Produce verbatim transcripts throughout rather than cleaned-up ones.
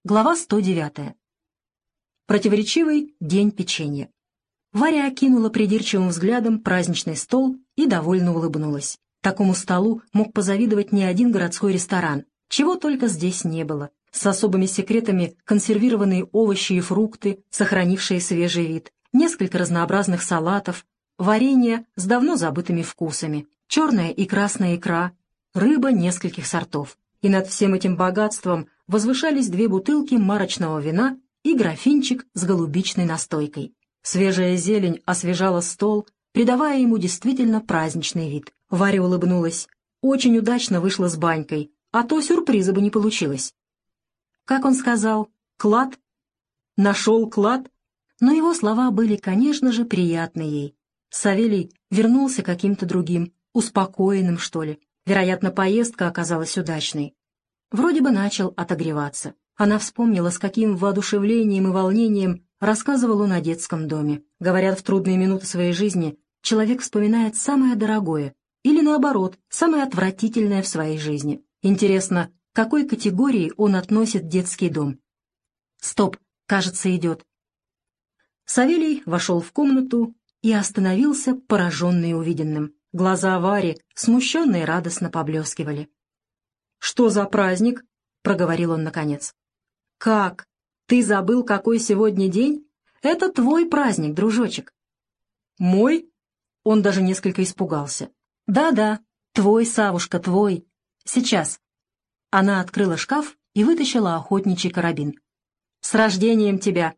Глава сто девятая. Противоречивый день печенья. Варя окинула придирчивым взглядом праздничный стол и довольно улыбнулась. Такому столу мог позавидовать не один городской ресторан, чего только здесь не было. С особыми секретами консервированные овощи и фрукты, сохранившие свежий вид, несколько разнообразных салатов, варенье с давно забытыми вкусами, черная и красная икра, рыба нескольких сортов. И над всем этим богатством возвышались две бутылки марочного вина и графинчик с голубичной настойкой. Свежая зелень освежала стол, придавая ему действительно праздничный вид. Варя улыбнулась. Очень удачно вышла с банькой, а то сюрприза бы не получилось. Как он сказал? Клад? Нашел клад? Но его слова были, конечно же, приятны ей. Савелий вернулся каким-то другим, успокоенным, что ли. Вероятно, поездка оказалась удачной. Вроде бы начал отогреваться. Она вспомнила, с каким воодушевлением и волнением рассказывал он о детском доме. Говорят, в трудные минуты своей жизни человек вспоминает самое дорогое или, наоборот, самое отвратительное в своей жизни. Интересно, к какой категории он относит детский дом? Стоп, кажется, идет. Савелий вошел в комнату и остановился, пораженный увиденным. Глаза Вари смущенно и радостно поблескивали. «Что за праздник?» — проговорил он наконец. «Как? Ты забыл, какой сегодня день? Это твой праздник, дружочек». «Мой?» — он даже несколько испугался. «Да-да, твой, Савушка, твой. Сейчас». Она открыла шкаф и вытащила охотничий карабин. «С рождением тебя!»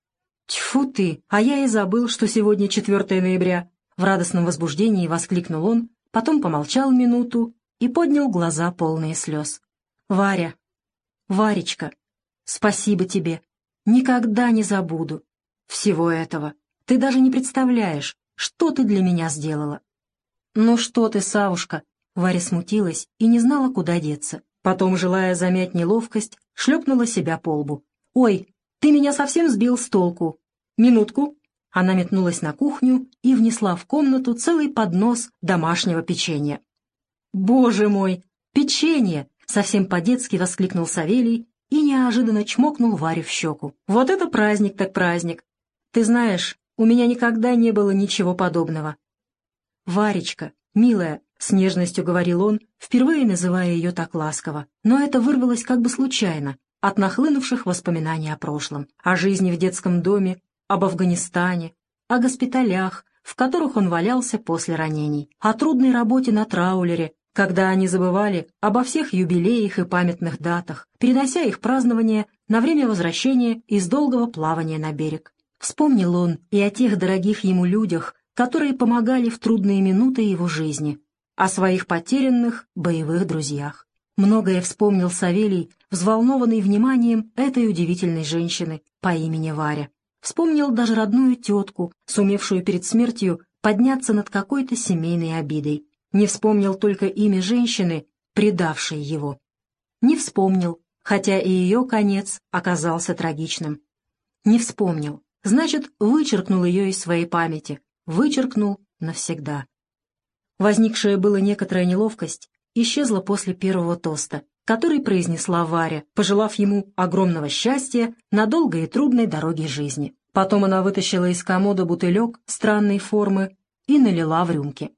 «Тьфу ты, а я и забыл, что сегодня четвёртое ноября!» В радостном возбуждении воскликнул он, потом помолчал минуту и поднял глаза, полные слез. «Варя, Варечка, спасибо тебе. Никогда не забуду всего этого. Ты даже не представляешь, что ты для меня сделала». «Ну что ты, Савушка?» Варя смутилась и не знала, куда деться. Потом, желая замять неловкость, шлепнула себя по лбу. «Ой, ты меня совсем сбил с толку. Минутку». Она метнулась на кухню и внесла в комнату целый поднос домашнего печенья. «Боже мой, печенье!» — совсем по-детски воскликнул Савелий и неожиданно чмокнул Варю в щеку. «Вот это праздник так праздник! Ты знаешь, у меня никогда не было ничего подобного». «Варечка, милая», — с нежностью говорил он, впервые называя ее так ласково, но это вырвалось как бы случайно, от нахлынувших воспоминаний о прошлом, о жизни в детском доме, об Афганистане, о госпиталях, в которых он валялся после ранений, о трудной работе на траулере, когда они забывали обо всех юбилеях и памятных датах, перенося их празднование на время возвращения из долгого плавания на берег. Вспомнил он и о тех дорогих ему людях, которые помогали в трудные минуты его жизни, о своих потерянных боевых друзьях. Многое вспомнил Савелий, взволнованный вниманием этой удивительной женщины по имени Варя. Вспомнил даже родную тетку, сумевшую перед смертью подняться над какой-то семейной обидой. Не вспомнил только имя женщины, предавшей его. Не вспомнил, хотя и ее конец оказался трагичным. Не вспомнил, значит, вычеркнул ее из своей памяти, вычеркнул навсегда. Возникшая была некоторая неловкость исчезла после первого тоста, который произнесла Варя, пожелав ему огромного счастья на долгой и трудной дороге жизни. Потом она вытащила из комода бутылек странной формы и налила в рюмки.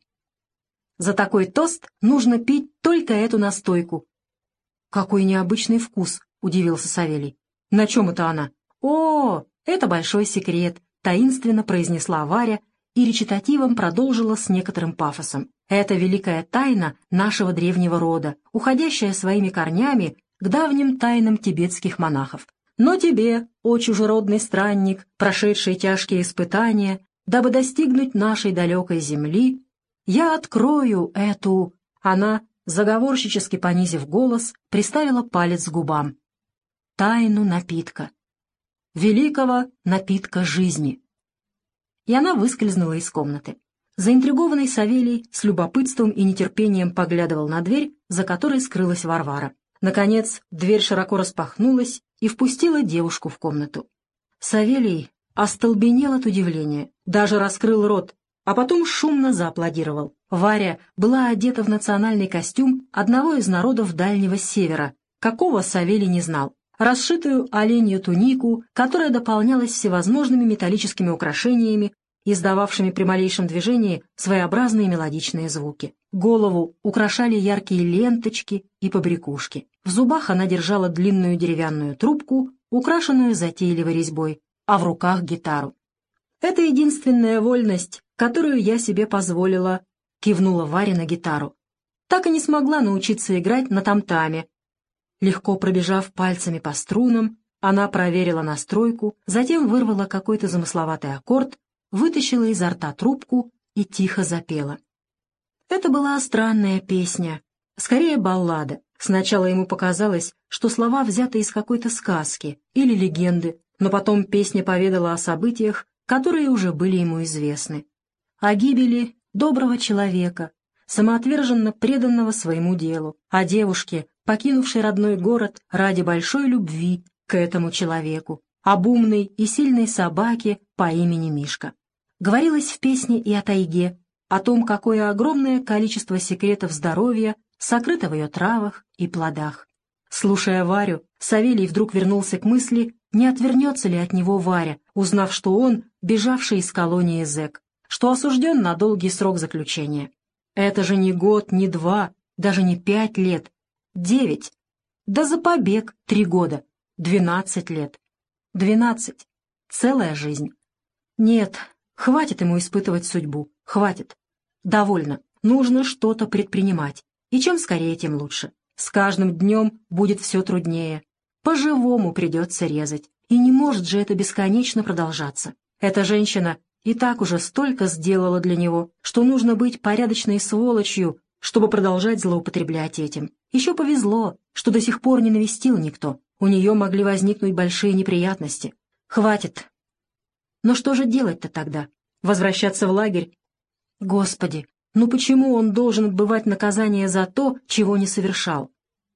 «За такой тост нужно пить только эту настойку». «Какой необычный вкус», — удивился Савелий. «На чем это она?» «О, это большой секрет», — таинственно произнесла Варя и речитативом продолжила с некоторым пафосом. «Это великая тайна нашего древнего рода, уходящая своими корнями к давним тайнам тибетских монахов. Но тебе, о чужеродный странник, прошедший тяжкие испытания, дабы достигнуть нашей далекой земли, я открою эту...» Она, заговорщически понизив голос, приставила палец к губам. «Тайну напитка. Великого напитка жизни». И она выскользнула из комнаты. Заинтригованный Савелий с любопытством и нетерпением поглядывал на дверь, за которой скрылась Варвара. Наконец, дверь широко распахнулась и впустила девушку в комнату. Савелий остолбенел от удивления, даже раскрыл рот, а потом шумно зааплодировал. Варя была одета в национальный костюм одного из народов Дальнего Севера, какого Савелий не знал. расшитую оленью тунику, которая дополнялась всевозможными металлическими украшениями, издававшими при малейшем движении своеобразные мелодичные звуки. Голову украшали яркие ленточки и побрякушки. В зубах она держала длинную деревянную трубку, украшенную затейливой резьбой, а в руках гитару. «Это единственная вольность, которую я себе позволила», — кивнула Варя на гитару. «Так и не смогла научиться играть на тамтаме». Легко пробежав пальцами по струнам, она проверила настройку, затем вырвала какой-то замысловатый аккорд, вытащила изо рта трубку и тихо запела. Это была странная песня, скорее баллада. Сначала ему показалось, что слова взяты из какой-то сказки или легенды, но потом песня поведала о событиях, которые уже были ему известны. О гибели доброго человека, самоотверженно преданного своему делу, о девушке, покинувшей родной город ради большой любви к этому человеку, об умной и сильной собаке по имени Мишка. Говорилось в песне и о тайге, о том, какое огромное количество секретов здоровья сокрыто в ее травах и плодах. Слушая Варю, Савелий вдруг вернулся к мысли, не отвернется ли от него Варя, узнав, что он бежавший из колонии зэк, что осужден на долгий срок заключения. Это же не год, не два, даже не пять лет, девять. Да за побег три года, двенадцать лет. Двенадцать. Целая жизнь. Нет, хватит ему испытывать судьбу, хватит. Довольно, нужно что-то предпринимать. И чем скорее, тем лучше. С каждым днем будет все труднее. По-живому придется резать. И не может же это бесконечно продолжаться. Эта женщина и так уже столько сделала для него, что нужно быть порядочной сволочью, чтобы продолжать злоупотреблять этим. Еще повезло, что до сих пор не навестил никто. У нее могли возникнуть большие неприятности. Хватит. Но что же делать-то тогда? Возвращаться в лагерь? Господи, ну почему он должен отбывать наказание за то, чего не совершал?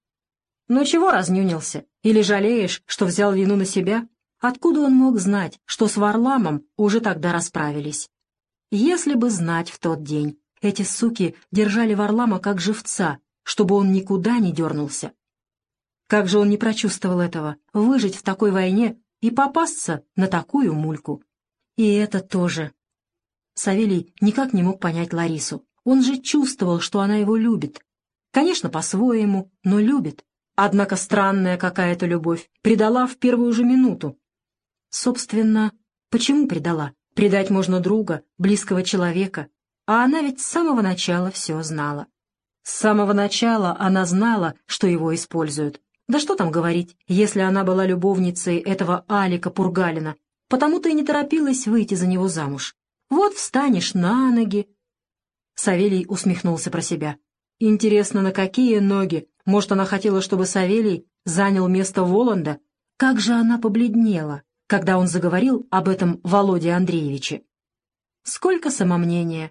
Ну чего разнюнился? Или жалеешь, что взял вину на себя? Откуда он мог знать, что с Варламом уже тогда расправились? Если бы знать в тот день. Эти суки держали Варлама как живца, чтобы он никуда не дернулся. Как же он не прочувствовал этого, выжить в такой войне и попасться на такую мульку? И это тоже. Савелий никак не мог понять Ларису. Он же чувствовал, что она его любит. Конечно, по-своему, но любит. Однако странная какая-то любовь предала в первую же минуту. Собственно, почему предала? Предать можно друга, близкого человека. А она ведь с самого начала все знала. С самого начала она знала, что его используют. Да что там говорить, если она была любовницей этого Алика Пургалина, потому-то и не торопилась выйти за него замуж. Вот встанешь на ноги. Савелий усмехнулся про себя. Интересно, на какие ноги? Может, она хотела, чтобы Савелий занял место Воланда? Как же она побледнела, когда он заговорил об этом Володе Андреевиче. Сколько самомнения.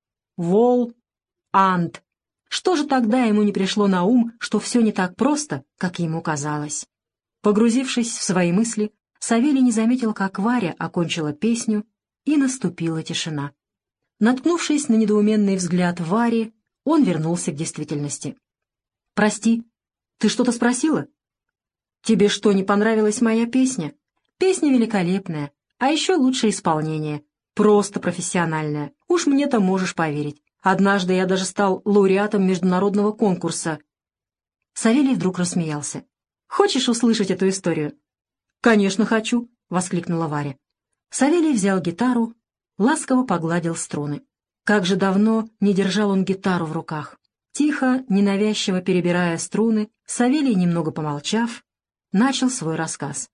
Вол, Анд. Что же тогда ему не пришло на ум, что все не так просто, как ему казалось? Погрузившись в свои мысли, Савелий не заметил, как Варя окончила песню, и наступила тишина. Наткнувшись на недоуменный взгляд Вари, он вернулся к действительности. «Прости, ты что-то спросила? Тебе что, не понравилась моя песня? Песня великолепная, а еще лучшее исполнение, просто профессиональное. Уж мне-то можешь поверить. Однажды я даже стал лауреатом международного конкурса». Савелий вдруг рассмеялся. «Хочешь услышать эту историю?» «Конечно хочу», — воскликнула Варя. Савелий взял гитару, ласково погладил струны. Как же давно не держал он гитару в руках. Тихо, ненавязчиво перебирая струны, Савелий, немного помолчав, начал свой рассказ.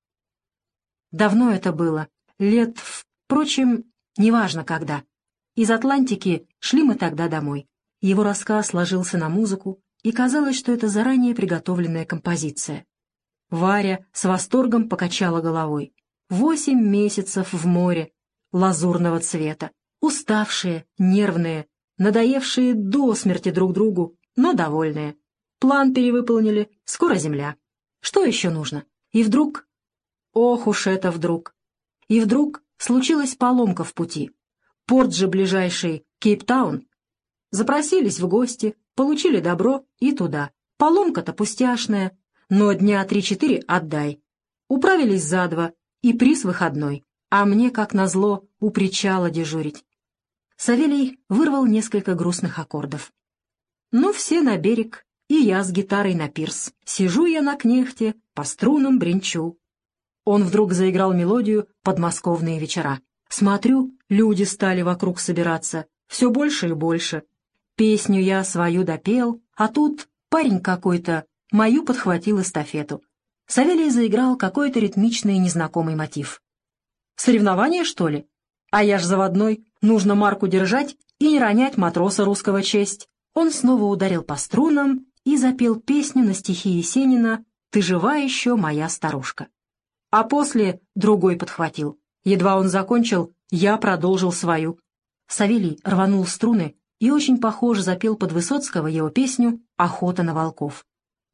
Давно это было, лет, впрочем, неважно когда. Из Атлантики шли мы тогда домой. Его рассказ ложился на музыку, и казалось, что это заранее приготовленная композиция. Варя с восторгом покачала головой. Восемь месяцев в море, лазурного цвета, уставшие, нервные, надоевшие до смерти друг другу, но довольные. План перевыполнили, скоро земля. Что еще нужно? И вдруг... Ох уж это вдруг! И вдруг случилась поломка в пути. Порт же ближайший, Кейптаун. Запросились в гости, получили добро и туда. Поломка-то пустяшная, но дня три-четыре отдай, Управились за два, и приз выходной, а мне, как назло, у причала дежурить. Савелий вырвал несколько грустных аккордов. Ну, все на берег, и я с гитарой на пирс. Сижу я на кнехте, по струнам бренчу. Он вдруг заиграл мелодию «Подмосковные вечера». Смотрю, люди стали вокруг собираться, все больше и больше. Песню я свою допел, а тут парень какой-то мою подхватил эстафету. Савелий заиграл какой-то ритмичный незнакомый мотив. Соревнование, что ли? А я ж заводной, нужно марку держать и не ронять матроса русского честь. Он снова ударил по струнам и запел песню на стихи Есенина «Ты жива еще, моя старушка». А после другой подхватил. Едва он закончил, я продолжил свою. Савелий рванул струны и очень похоже запел под Высоцкого его песню «Охота на волков».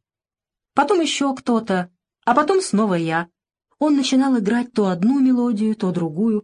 Потом еще кто-то, а потом снова я. Он начинал играть то одну мелодию, то другую.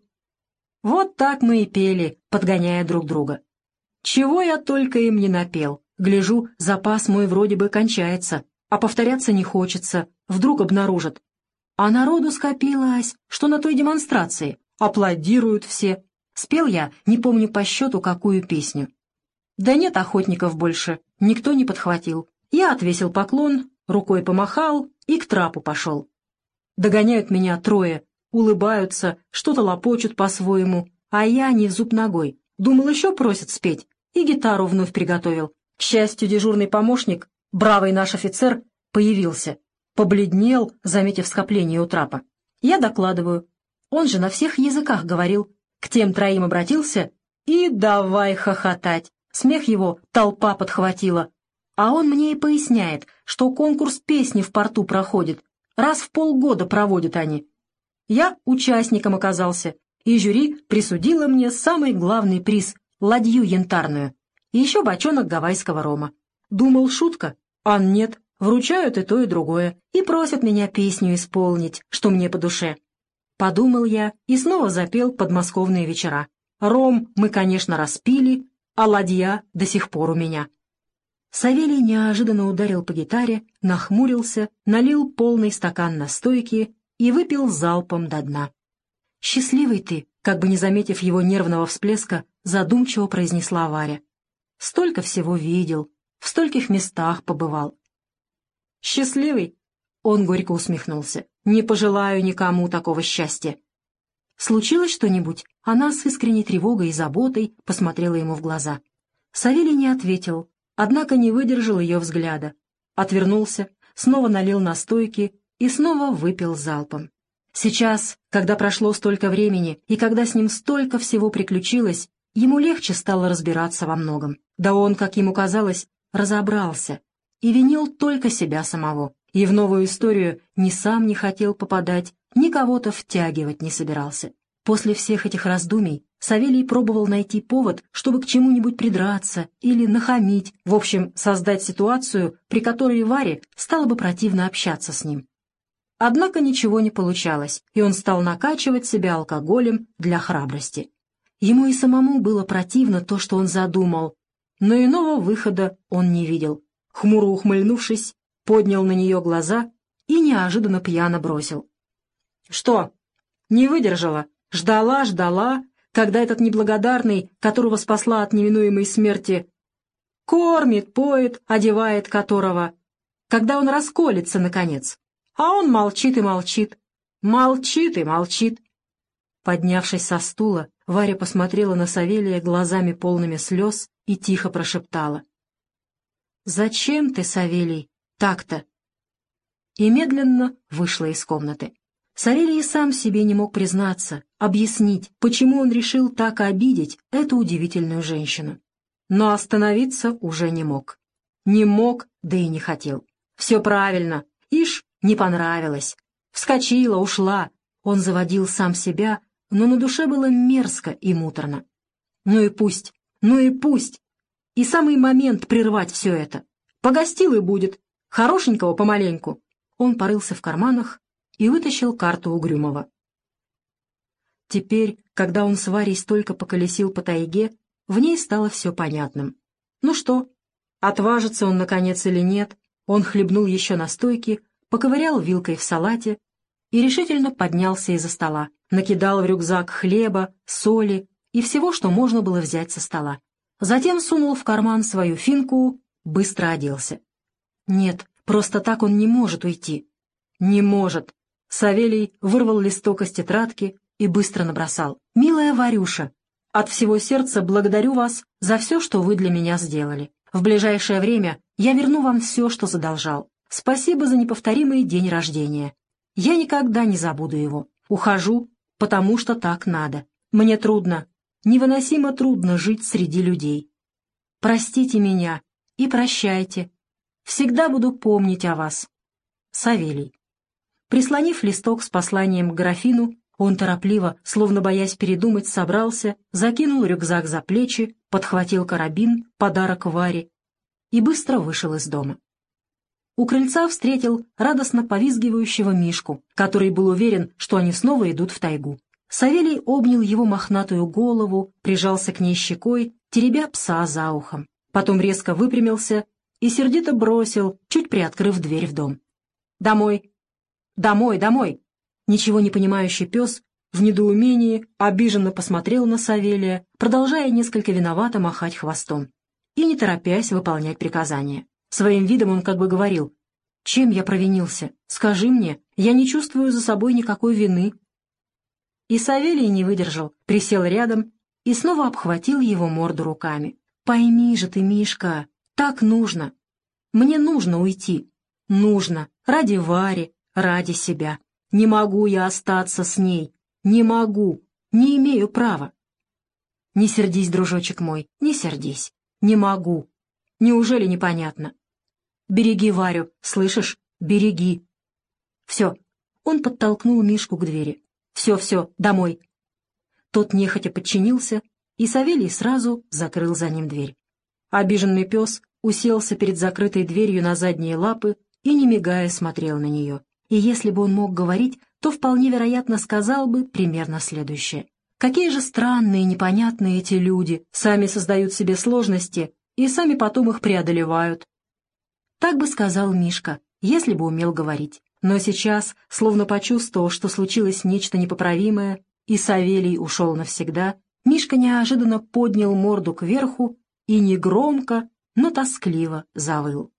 Вот так мы и пели, подгоняя друг друга. Чего я только им не напел. Гляжу, запас мой вроде бы кончается, а повторяться не хочется, вдруг обнаружат. А народу скопилось, что на той демонстрации. Аплодируют все. Спел я, не помню по счету, какую песню. Да нет охотников больше, никто не подхватил. Я отвесил поклон, рукой помахал и к трапу пошел. Догоняют меня трое, улыбаются, что-то лопочут по-своему, а я не в зуб ногой. Думал, еще просят спеть, и гитару вновь приготовил. К счастью, дежурный помощник, бравый наш офицер, появился. Побледнел, заметив скопление у трапа. Я докладываю. Он же на всех языках говорил. К тем троим обратился и давай хохотать. Смех его толпа подхватила. А он мне и поясняет, что конкурс песни в порту проходит. Раз в полгода проводят они. Я участником оказался, и жюри присудило мне самый главный приз — ладью янтарную. И еще бочонок гавайского рома. Думал, шутка, а нет, вручают и то, и другое, и просят меня песню исполнить, что мне по душе. Подумал я и снова запел «Подмосковные вечера». Ром мы, конечно, распили, а ладья до сих пор у меня. Савелий неожиданно ударил по гитаре, нахмурился, налил полный стакан настойки и выпил залпом до дна. «Счастливый ты», как бы не заметив его нервного всплеска, задумчиво произнесла Варя. «Столько всего видел, в стольких местах побывал». «Счастливый?» — он горько усмехнулся. «Не пожелаю никому такого счастья». «Случилось что-нибудь?» Она с искренней тревогой и заботой посмотрела ему в глаза. Савелий не ответил, однако не выдержал ее взгляда. Отвернулся, снова налил настойки и снова выпил залпом. Сейчас, когда прошло столько времени и когда с ним столько всего приключилось, ему легче стало разбираться во многом. Да он, как ему казалось, разобрался и винил только себя самого. И в новую историю ни сам не хотел попадать, ни кого-то втягивать не собирался. После всех этих раздумий Савелий пробовал найти повод, чтобы к чему-нибудь придраться или нахамить, в общем, создать ситуацию, при которой Варе стало бы противно общаться с ним. Однако ничего не получалось, и он стал накачивать себя алкоголем для храбрости. Ему и самому было противно то, что он задумал, но иного выхода он не видел. Хмуро ухмыльнувшись, поднял на нее глаза и неожиданно пьяно бросил. «Что, не выдержала? Ждала, ждала, когда этот неблагодарный, которого спасла от неминуемой смерти, кормит, поет, одевает которого, когда он расколется, наконец. А он молчит и молчит, молчит и молчит». Поднявшись со стула, Варя посмотрела на Савелия глазами полными слез и тихо прошептала: «Зачем ты, Савелий, так-то?» И медленно вышла из комнаты. Савелий сам себе не мог признаться, объяснить, почему он решил так обидеть эту удивительную женщину. Но остановиться уже не мог. Не мог, да и не хотел. Все правильно. Ишь, не понравилось. Вскочила, ушла. Он заводил сам себя, но на душе было мерзко и муторно. Ну и пусть, ну и пусть. И самый момент прервать все это. Погостил и будет. Хорошенького помаленьку. Он порылся в карманах и вытащил карту Угрюмова. Теперь, когда он с Варей столько поколесил по тайге, в ней стало все понятным. Ну что, отважится он, наконец, или нет? Он хлебнул еще настойки, поковырял вилкой в салате и решительно поднялся из-за стола, накидал в рюкзак хлеба, соли и всего, что можно было взять со стола. Затем сунул в карман свою финку, быстро оделся. Нет, просто так он не может уйти. Не может. Савелий вырвал листок из тетрадки и быстро набросал. «Милая Варюша, от всего сердца благодарю вас за все, что вы для меня сделали. В ближайшее время я верну вам все, что задолжал. Спасибо за неповторимый день рождения. Я никогда не забуду его. Ухожу, потому что так надо. Мне трудно, невыносимо трудно жить среди людей. Простите меня и прощайте. Всегда буду помнить о вас. Савелий». Прислонив листок с посланием к графину, он торопливо, словно боясь передумать, собрался, закинул рюкзак за плечи, подхватил карабин, подарок Варе, и быстро вышел из дома. У крыльца встретил радостно повизгивающего Мишку, который был уверен, что они снова идут в тайгу. Савелий обнял его мохнатую голову, прижался к ней щекой, теребя пса за ухом. Потом резко выпрямился и сердито бросил, чуть приоткрыв дверь в дом. «Домой! Домой, домой!» Ничего не понимающий пес в недоумении обиженно посмотрел на Савелия, продолжая несколько виновато махать хвостом и не торопясь выполнять приказания. Своим видом он как бы говорил: «Чем я провинился? Скажи мне, я не чувствую за собой никакой вины». И Савелий не выдержал, присел рядом и снова обхватил его морду руками. «Пойми же ты, Мишка, так нужно. Мне нужно уйти. Нужно. Ради Вари, ради себя. Не могу я остаться с ней. Не могу. Не имею права». «Не сердись, дружочек мой, не сердись. Не могу. Неужели непонятно? Береги Варю, слышишь? Береги». «Все». Он подтолкнул Мишку к двери. «Все-все, домой». Тот нехотя подчинился, и Савелий сразу закрыл за ним дверь. Обиженный пес уселся перед закрытой дверью на задние лапы и, не мигая, смотрел на нее. И если бы он мог говорить, то вполне вероятно сказал бы примерно следующее. Какие же странные, непонятные эти люди, сами создают себе сложности и сами потом их преодолевают. Так бы сказал Мишка, если бы умел говорить. Но сейчас, словно почувствовал, что случилось нечто непоправимое, и Савелий ушел навсегда, Мишка неожиданно поднял морду кверху и негромко, но тоскливо завыл.